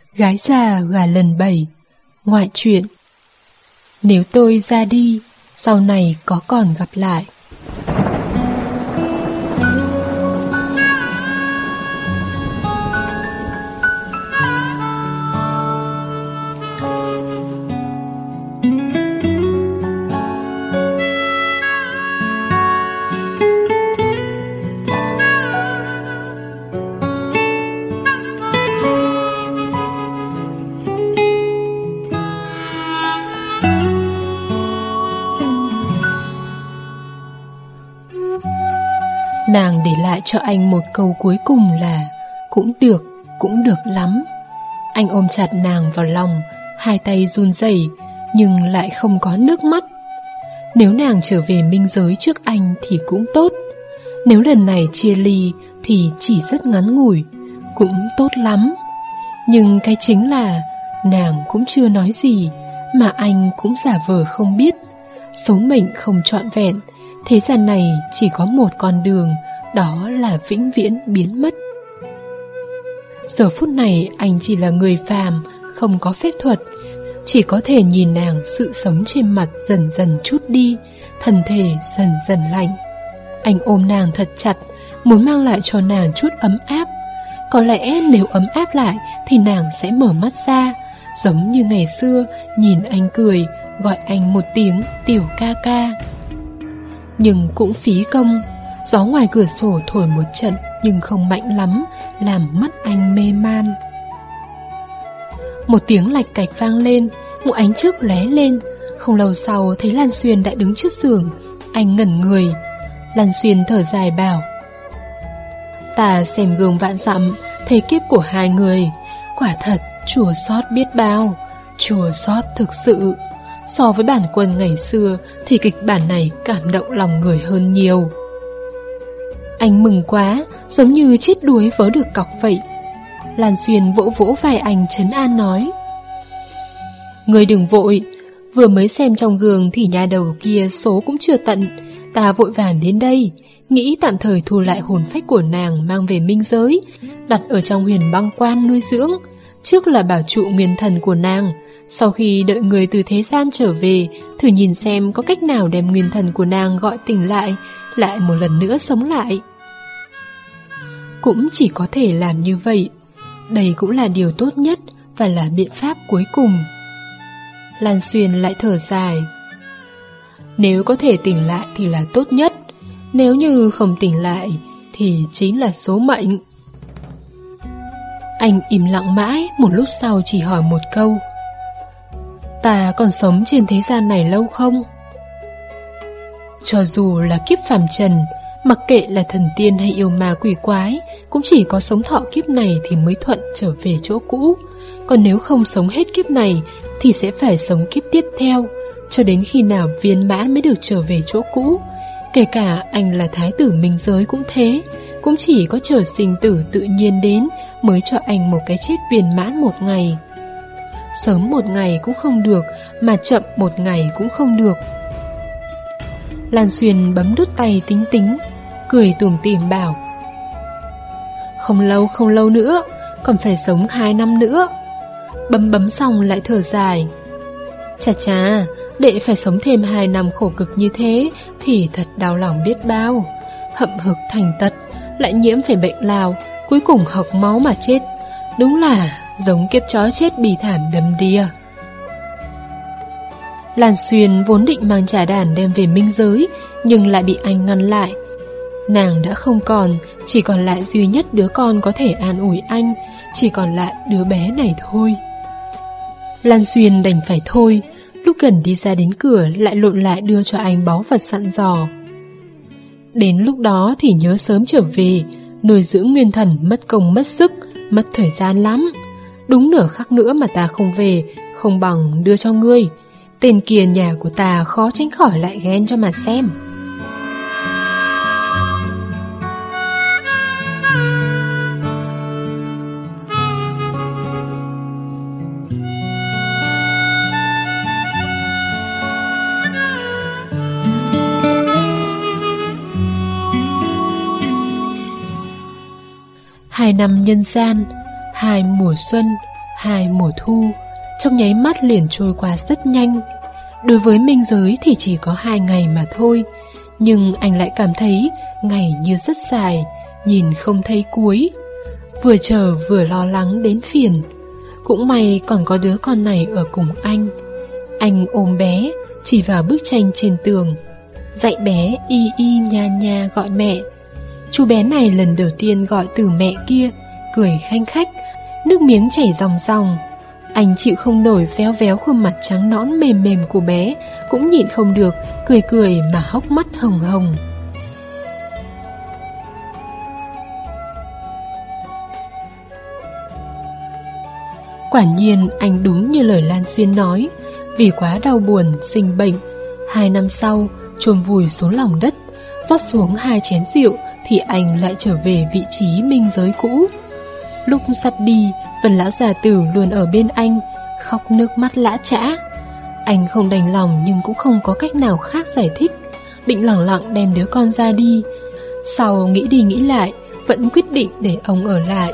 Gái già gả lần 7. Ngoại truyện. Nếu tôi ra đi, sau này có còn gặp lại. Nàng để lại cho anh một câu cuối cùng là cũng được lắm. Anh ôm chặt nàng vào lòng, hai tay run rẩy nhưng lại không có nước mắt. Nếu nàng trở về minh giới trước anh thì cũng tốt. Nếu lần này chia ly thì chỉ rất ngắn ngủi, cũng tốt lắm. Nhưng cái chính là nàng cũng chưa nói gì, mà anh cũng giả vờ không biết. Số mệnh không trọn vẹn, thế gian này chỉ có một con đường, đó là vĩnh viễn biến mất. Giờ phút này anh chỉ là người phàm, không có phép thuật, chỉ có thể nhìn nàng sự sống trên mặt dần dần trút đi, thân thể dần dần lạnh. Anh ôm nàng thật chặt, muốn mang lại cho nàng chút ấm áp. Có lẽ nếu ấm áp lại thì nàng sẽ mở mắt ra, giống như ngày xưa nhìn anh cười, gọi anh một tiếng tiểu ca ca. Nhưng cũng phí công. Gió ngoài cửa sổ thổi một trận nhưng không mạnh lắm, làm mắt anh mê man. Một tiếng lạch cạch vang lên, một ánh chớp lóe lên. Không lâu sau thấy Lan Xuyên đã đứng trước giường. Anh ngẩn người. Lan Xuyên thở dài bảo: ta xem gương vạn dặm, thấy kiếp của hai người, quả thật chua xót biết bao, chua xót thực sự. So với bản Quân ngày xưa thì kịch bản này cảm động lòng người hơn nhiều. Anh mừng quá, giống như chết đuối vớ được cọc vậy. Lan Xuyên vỗ vỗ vai anh trấn an nói: người đừng vội, vừa mới xem trong gương thì nhà đầu kia số cũng chưa tận. Ta vội vàng đến đây, nghĩ tạm thời thu lại hồn phách của nàng mang về minh giới, đặt ở trong Huyền Băng Quan nuôi dưỡng. Trước là bảo trụ nguyên thần của nàng, sau khi đợi người từ thế gian trở về, thử nhìn xem có cách nào đem nguyên thần của nàng gọi tỉnh lại một lần nữa sống lại. Cũng chỉ có thể làm như vậy. Đây cũng là điều tốt nhất và là biện pháp cuối cùng. Lan Xuyên lại thở dài: nếu có thể tỉnh lại thì là tốt nhất, nếu như không tỉnh lại thì chính là số mệnh. Anh im lặng mãi, một lúc sau chỉ hỏi một câu: ta còn sống trên thế gian này lâu không? Cho dù là kiếp phàm trần, mặc kệ là thần tiên hay yêu ma quỷ quái, cũng chỉ có sống thọ kiếp này thì mới thuận trở về chỗ cũ. Còn nếu không sống hết kiếp này thì sẽ phải sống kiếp tiếp theo, cho đến khi nào viên mãn mới được trở về chỗ cũ. Kể cả anh là thái tử minh giới cũng thế, cũng chỉ có chờ sinh tử tự nhiên đến mới cho anh một cái chết viên mãn một ngày. Sớm một ngày cũng không được, mà chậm một ngày cũng không được. Lan Xuyên bấm đút tay tính tính, cười tủm tỉm bảo: không lâu nữa, còn phải sống 2 năm nữa. Bấm xong lại thở dài: chà, để phải sống thêm 2 năm khổ cực như thế thì thật đau lòng biết bao. Hậm hực thành tật, lại nhiễm phải bệnh lao, cuối cùng hộc máu mà chết. Đúng là giống kiếp chó chết bì thảm đầm đìa. Lan Xuyên vốn định mang trà đàn đem về minh giới, nhưng lại bị anh ngăn lại. Nàng đã không còn, chỉ còn lại duy nhất đứa con có thể an ủi anh, chỉ còn lại đứa bé này thôi. Lan Xuyên đành phải thôi. Lúc gần đi ra đến cửa lại lộn lại đưa cho anh báu vật dặn dò: đến lúc đó thì nhớ sớm trở về, nuôi dưỡng nguyên thần mất công mất sức, mất thời gian lắm. Đúng nửa khắc nữa mà ta không về, không bằng đưa cho ngươi. Tên kia nhà của ta khó tránh khỏi lại ghen cho mà xem. Hai năm nhân gian, 2 mùa xuân, 2 mùa thu, trong nháy mắt liền trôi qua rất nhanh. Đối với Minh Giới thì chỉ có 2 ngày mà thôi, nhưng anh lại cảm thấy ngày như rất dài, nhìn không thấy cuối. Vừa chờ vừa lo lắng đến phiền. Cũng may còn có đứa con này ở cùng anh. Anh ôm bé, chỉ vào bức tranh trên tường, dạy bé y y nha nha gọi mẹ. Chú bé này lần đầu tiên gọi từ mẹ kia, cười khanh khách, nước miếng chảy ròng ròng. Anh chịu không nổi véo véo khuôn mặt trắng nõn mềm mềm của bé, cũng nhịn không được, cười cười mà hốc mắt hồng hồng. Quả nhiên anh đúng như lời Lan Xuyên nói, vì quá đau buồn, sinh bệnh, 2 năm sau chôn vùi xuống lòng đất, rót xuống 2 chén rượu thì anh lại trở về vị trí Minh Giới cũ. Lúc sắp đi, Vân lão già tử luôn ở bên anh, khóc nước mắt lã chã. Anh không đành lòng nhưng cũng không có cách nào khác giải thích, định lẳng lặng đem đứa con ra đi. Sau nghĩ đi nghĩ lại, vẫn quyết định để ông ở lại.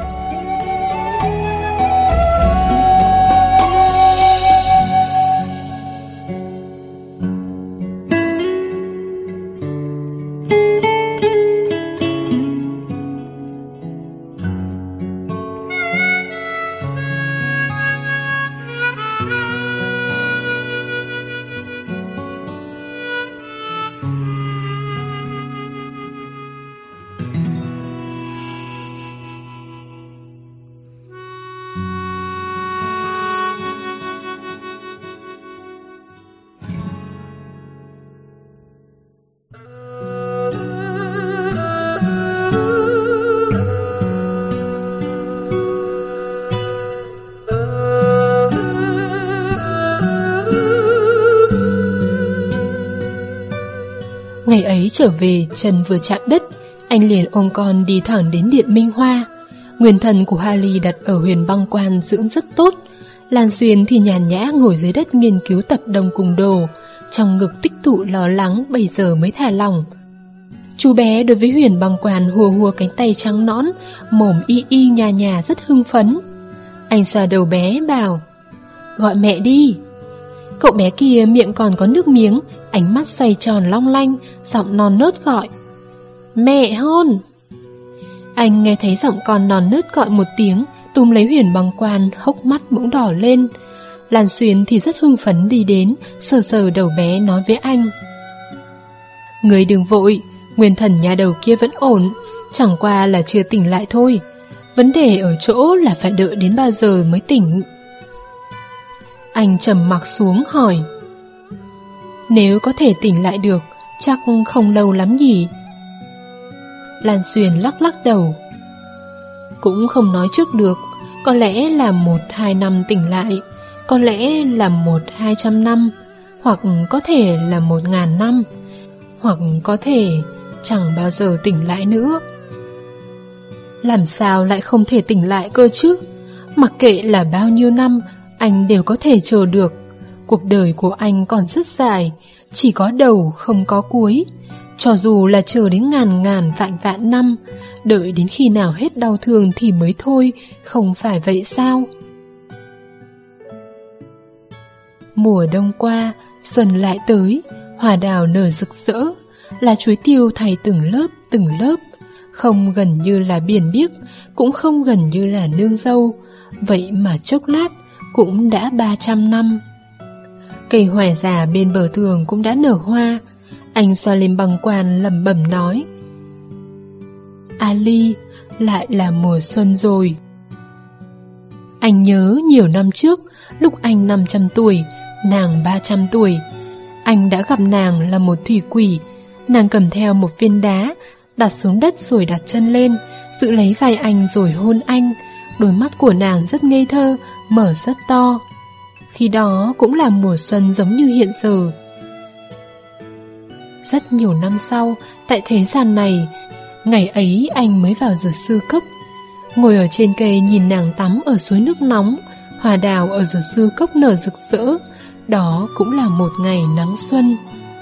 Ngày ấy trở về, chân vừa chạm đất, anh liền ôm con đi thẳng đến Điện Minh Hoa. Nguyên thần của Hà Ly đặt ở Huyền Băng Quan dưỡng rất tốt. Lan Xuyên thì nhàn nhã ngồi dưới đất nghiên cứu tập Đông Cung Đồ, trong ngực tích tụ lo lắng, bây giờ mới thả lỏng. Chú bé đối với Huyền Băng Quan hùa hùa cánh tay trắng nõn, mồm y y nhà nhà rất hưng phấn. Anh xoa đầu bé bảo, gọi mẹ đi. Cậu bé kia miệng còn có nước miếng, ánh mắt xoay tròn long lanh, giọng non nớt gọi, mẹ hôn. Anh nghe thấy giọng con non nớt gọi một tiếng, túm lấy Huyền Băng Quan, hốc mắt bỗng đỏ lên. Lan Xuyên thì rất hưng phấn đi đến, sờ sờ đầu bé nói với anh, người đừng vội, nguyên thần nhà đầu kia vẫn ổn, chẳng qua là chưa tỉnh lại thôi. Vấn đề ở chỗ là phải đợi đến bao giờ mới tỉnh. Anh trầm mặc xuống hỏi, nếu có thể tỉnh lại được, chắc không lâu lắm nhỉ? Lan Xuyên lắc lắc đầu, cũng không nói trước được, có lẽ là 1-2 năm tỉnh lại, có lẽ là 100-200 năm, hoặc có thể là 1000 năm, hoặc có thể chẳng bao giờ tỉnh lại nữa. Làm sao lại không thể tỉnh lại cơ chứ? Mặc kệ là bao nhiêu năm, anh đều có thể chờ được. Cuộc đời của anh còn rất dài, chỉ có đầu không có cuối. Cho dù là chờ đến ngàn vạn năm, đợi đến khi nào hết đau thương thì mới thôi, không phải vậy sao? Mùa đông qua, xuân lại tới, hoa đào nở rực rỡ, lá chuối tiêu thay từng lớp, không gần như là biển biếc, cũng không gần như là nương dâu. Vậy mà chốc lát cũng đã 300 năm. Cây hoài già bên bờ tường cũng đã nở hoa. Anh xoa lên băng quan lẩm bẩm nói, A Ly, lại là mùa xuân rồi. Anh nhớ nhiều năm trước, lúc anh 500 tuổi, nàng 300 tuổi. Anh đã gặp nàng là một thủy quỷ. Nàng cầm theo một viên đá, đặt xuống đất rồi đặt chân lên, giữ lấy vai anh rồi hôn anh. Đôi mắt của nàng rất ngây thơ, mở rất to. Khi đó cũng là mùa xuân giống như hiện giờ. Rất nhiều năm sau, tại thế gian này, ngày ấy anh mới vào Dược Sư Cốc. Ngồi ở trên cây nhìn nàng tắm ở suối nước nóng, hoa đào ở Dược Sư Cốc nở rực rỡ. Đó cũng là một ngày nắng xuân.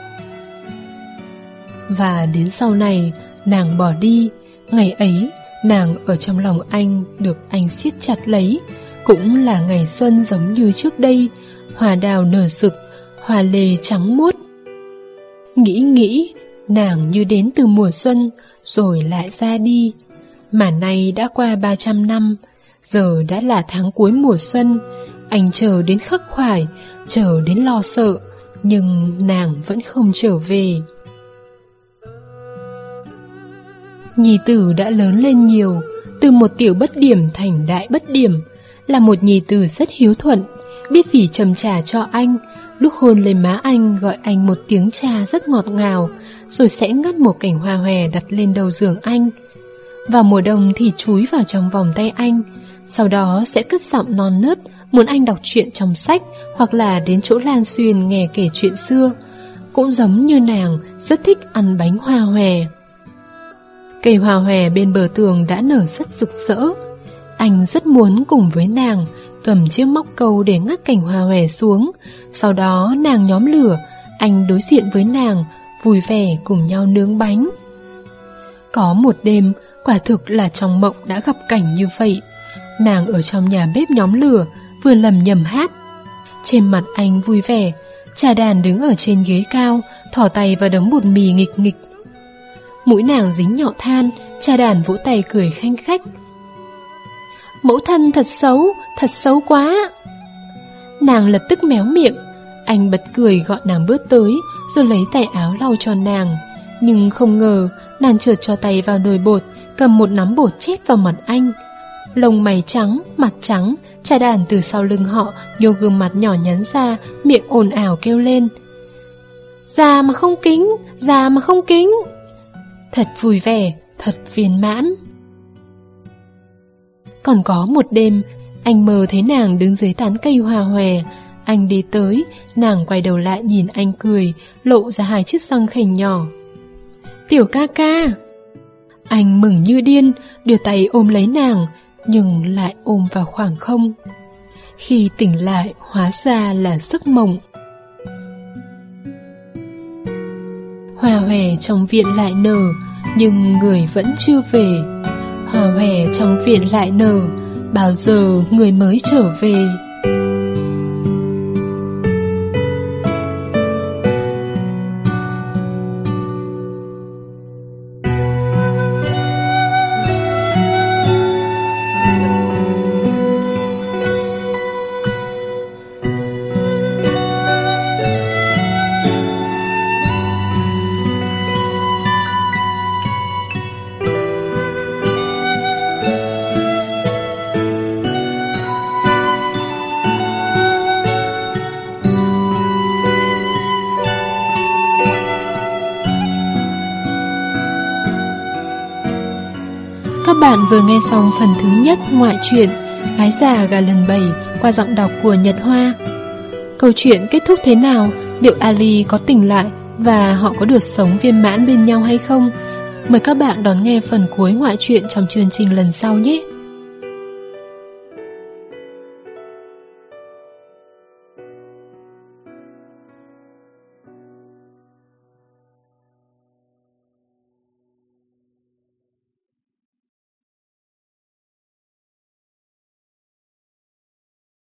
Và đến sau này, nàng bỏ đi. Ngày ấy, nàng ở trong lòng anh được anh siết chặt lấy, Cũng là ngày xuân giống như trước đây, hoa đào nở rực, hoa lê trắng muốt. Nghĩ, nàng như đến từ mùa xuân, rồi lại ra đi. Mà nay đã qua 300 năm, giờ đã là tháng cuối mùa xuân. Anh chờ đến khắc khoải, chờ đến lo sợ, nhưng nàng vẫn không trở về. Nhi tử đã lớn lên nhiều, từ một tiểu bất điểm thành đại bất điểm, là một nhi tử rất hiếu thuận, biết vì châm trà cho anh, lúc hôn lên má anh gọi anh một tiếng cha rất ngọt ngào, rồi sẽ ngắt một cành hoa hòe đặt lên đầu giường anh. Vào mùa đông thì chúi vào trong vòng tay anh, sau đó sẽ cất giọng non nớt muốn anh đọc truyện trong sách hoặc là đến chỗ Lan Xuyên nghe kể chuyện xưa. Cũng giống như nàng rất thích ăn bánh hoa hòe. Cây hoa hòe bên bờ tường đã nở rất rực rỡ. Anh rất muốn cùng với nàng cầm chiếc móc câu để ngắt cành hoa hòe xuống. Sau đó nàng nhóm lửa, anh đối diện với nàng, vui vẻ cùng nhau nướng bánh. Có một đêm, quả thực là trong mộng đã gặp cảnh như vậy. Nàng ở trong nhà bếp nhóm lửa, vừa lầm nhầm hát. Trên mặt anh vui vẻ, trà đàn đứng ở trên ghế cao, thò tay vào đống bột mì nghịch nghịch. Mũi nàng dính nhọ than, trà đàn vỗ tay cười khanh khách. Mẫu thân thật xấu quá. Nàng lập tức méo miệng. Anh bật cười gọi nàng bước tới, rồi lấy tay áo lau cho nàng. Nhưng không ngờ, nàng trượt cho tay vào nồi bột, cầm một nắm bột chét vào mặt anh. Lông mày trắng, mặt trắng, trà đàn từ sau lưng họ nhô gương mặt nhỏ nhắn ra, miệng ồn ào kêu lên. Già mà không kính. Thật vui vẻ, thật viên mãn. Còn có một đêm, anh mơ thấy nàng đứng dưới tán cây hoa hòe. Anh đi tới, nàng quay đầu lại nhìn anh cười, lộ ra hai chiếc răng khểnh nhỏ. Tiểu ca ca. Anh mừng như điên, đưa tay ôm lấy nàng, nhưng lại ôm vào khoảng không. Khi tỉnh lại, hóa ra là giấc mộng. Hoa hòe trong viện lại nở, nhưng người vẫn chưa về. Hoa hòe trong viện lại nở, bao giờ người mới trở về? Các bạn vừa nghe xong phần thứ nhất ngoại truyện Gái già gà lần 7 qua giọng đọc của Nhật Hoa. Câu chuyện kết thúc thế nào? Liệu Ali có tỉnh lại và họ có được sống viên mãn bên nhau hay không? Mời các bạn đón nghe phần cuối ngoại truyện trong chương trình lần sau nhé.